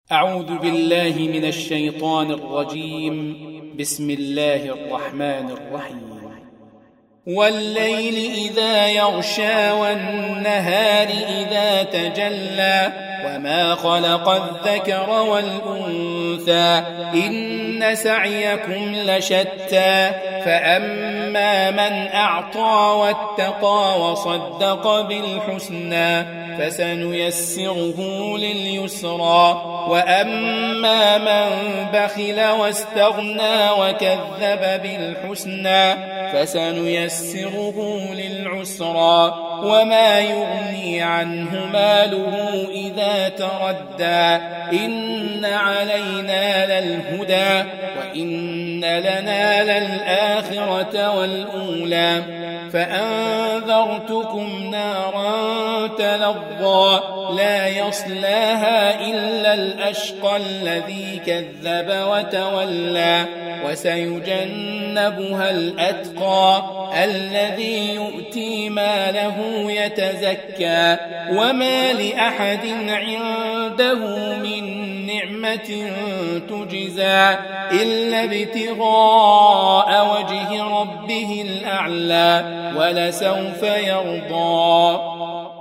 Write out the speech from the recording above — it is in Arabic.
أعوذ بالله من الشيطان الرجيم. بسم الله الرحمن الرحيم. والليل إذا يغشى والنهار إذا تجلى وما خلق الذكر والأنثى إن سعيكم لشتى فأما من أعطى واتقى وصدق بالحسنى فسنيسره لليسرى وأما من بخل واستغنى وكذب بالحسنى فسنيسره للعسرى وما يغني عنه ماله إذا تردى إن علينا للهدى وإن لنا للآخرة والأولى فأنذرتكم نارا تلظى لا يصلاها إلا الأشقى الذي كذب وتولى وسيجنبها الأتقى الذي يؤتي ماله يتزكى وما لأحد عنده من نعمة تجزى إلا ابتغاء وجه ربه الأعلى ولسوف يرضى.